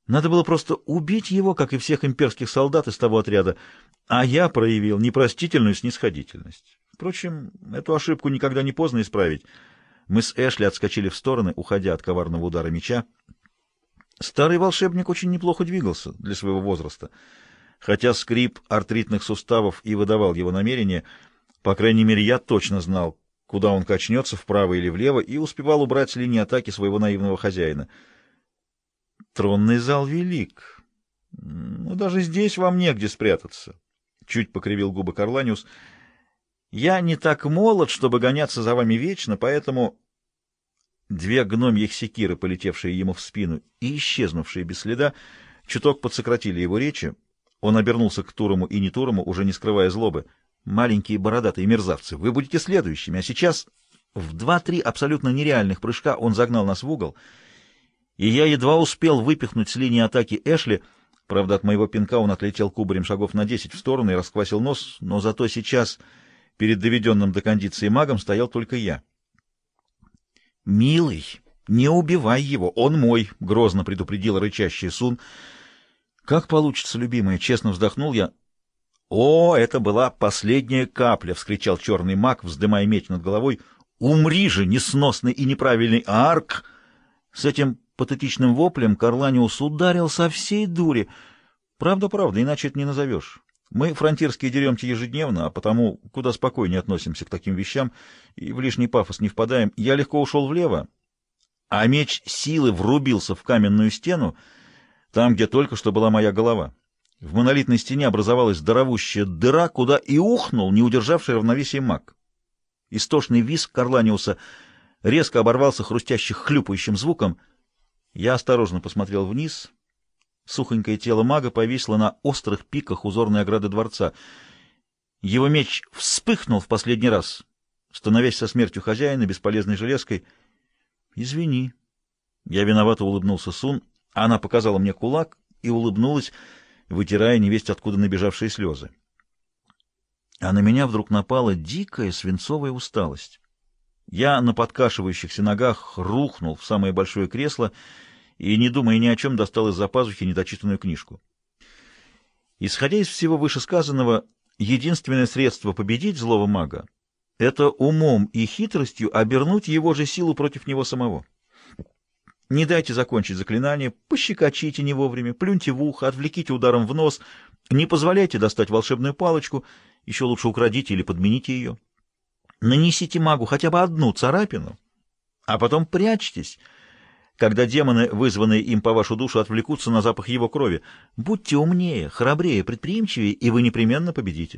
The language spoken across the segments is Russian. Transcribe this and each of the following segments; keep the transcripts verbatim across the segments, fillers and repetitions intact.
Надо было просто убить его, как и всех имперских солдат из того отряда, а я проявил непростительную снисходительность. Впрочем, эту ошибку никогда не поздно исправить. Мы с Эшли отскочили в стороны, уходя от коварного удара меча. Старый волшебник очень неплохо двигался для своего возраста. Хотя скрип артритных суставов и выдавал его намерение, по крайней мере, я точно знал, куда он качнется, вправо или влево, и успевал убрать с линии атаки своего наивного хозяина. Тронный зал велик. Но даже здесь вам негде спрятаться. Чуть покривил губы Карланиус. Я не так молод, чтобы гоняться за вами вечно, поэтому... Две гномьих секиры, полетевшие ему в спину и исчезнувшие без следа, чуток подсократили его речи. Он обернулся к Турому и Нетурому, уже не скрывая злобы. «Маленькие бородатые мерзавцы, вы будете следующими, а сейчас...» В два-три абсолютно нереальных прыжка он загнал нас в угол, и я едва успел выпихнуть с линии атаки Эшли. Правда, от моего пинка он отлетел кубарем шагов на десять в сторону и расквасил нос, но зато сейчас перед доведенным до кондиции магом стоял только я. «Милый, не убивай его, он мой!» — грозно предупредила рычащая Сун. «Как получится, любимая?» — честно вздохнул я. «О, это была последняя капля!» — вскричал черный маг, вздымая меч над головой. «Умри же, несносный и неправильный Аарк!» С этим патетичным воплем Карланиус ударил со всей дури. Правда-правда, иначе это не назовешь. Мы, фронтирские, деремся ежедневно, а потому куда спокойнее относимся к таким вещам и в лишний пафос не впадаем. Я легко ушел влево, а меч силы врубился в каменную стену, там, где только что была моя голова. В монолитной стене образовалась здоровущая дыра, куда и ухнул не удержавший равновесие маг. Истошный визг Карланиуса резко оборвался хрустящим хлюпающим звуком. Я осторожно посмотрел вниз. Сухонькое тело мага повисло на острых пиках узорной ограды дворца. Его меч вспыхнул в последний раз, становясь со смертью хозяина бесполезной железкой. «Извини». Я виновато улыбнулся Сун. Она показала мне кулак и улыбнулась, вытирая невесть откуда набежавшие слезы. А на меня вдруг напала дикая свинцовая усталость. Я на подкашивающихся ногах рухнул в самое большое кресло и, не думая ни о чем, достал из-за пазухи недочитанную книжку. Исходя из всего вышесказанного, единственное средство победить злого мага — это умом и хитростью обернуть его же силу против него самого. Не дайте закончить заклинание, пощекочите не вовремя, плюньте в ухо, отвлеките ударом в нос, не позволяйте достать волшебную палочку, еще лучше украдите или подмените ее. Нанесите магу хотя бы одну царапину, а потом прячьтесь, когда демоны, вызванные им по вашу душу, отвлекутся на запах его крови. Будьте умнее, храбрее, предприимчивее, и вы непременно победите.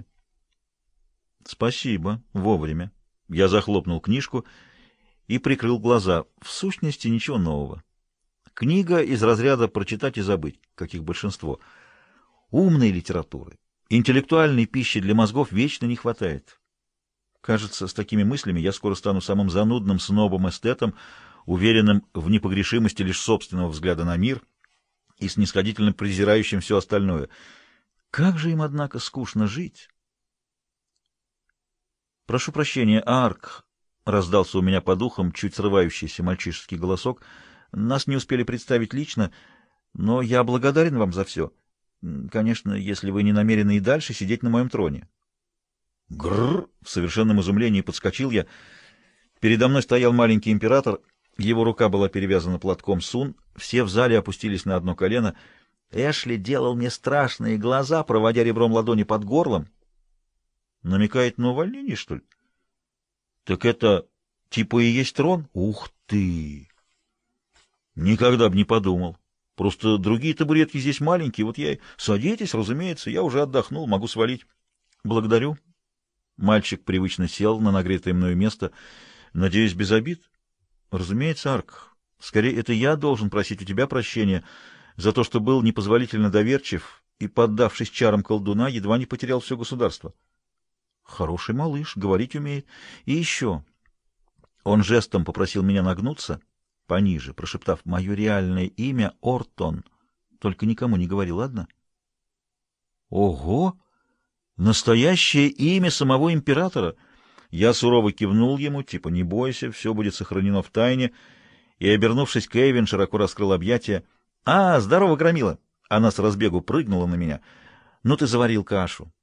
Спасибо, вовремя. Я захлопнул книжку и прикрыл глаза. В сущности, ничего нового. Книга из разряда «прочитать и забыть», как их большинство. Умной литературы, интеллектуальной пищи для мозгов вечно не хватает. Кажется, с такими мыслями я скоро стану самым занудным снобом-эстетом, уверенным в непогрешимости лишь собственного взгляда на мир и снисходительно презирающим все остальное. Как же им, однако, скучно жить! «Прошу прощения, Аарк», — раздался у меня по духам чуть срывающийся мальчишеский голосок. «Нас не успели представить лично, но я благодарен вам за все. Конечно, если вы не намерены и дальше сидеть на моем троне». «Грррр!» — в совершенном изумлении подскочил я. Передо мной стоял маленький император, его рука была перевязана платком Сун, все в зале опустились на одно колено. Эшли делал мне страшные глаза, проводя ребром ладони под горлом. Намекает на увольнение, что ли? Так это типа и есть трон? Ух ты! Никогда бы не подумал. Просто другие табуретки здесь маленькие, вот я и... Садитесь, разумеется, я уже отдохнул, могу свалить. Благодарю. Мальчик привычно сел на нагретое мною место. Надеюсь, без обид? Разумеется, Арк. Скорее, это я должен просить у тебя прощения за то, что был непозволительно доверчив и, поддавшись чарам колдуна, едва не потерял все государство. Хороший малыш, говорить умеет. И еще. Он жестом попросил меня нагнуться пониже, прошептав мое реальное имя Ортон. Только никому не говори, ладно? Ого! Настоящее имя самого императора! Я сурово кивнул ему, типа «не бойся, все будет сохранено в тайне», и, обернувшись к Эйвен, широко раскрыл объятия. «А, здорово, Громила!» Она с разбегу прыгнула на меня. «Ну ты заварил кашу.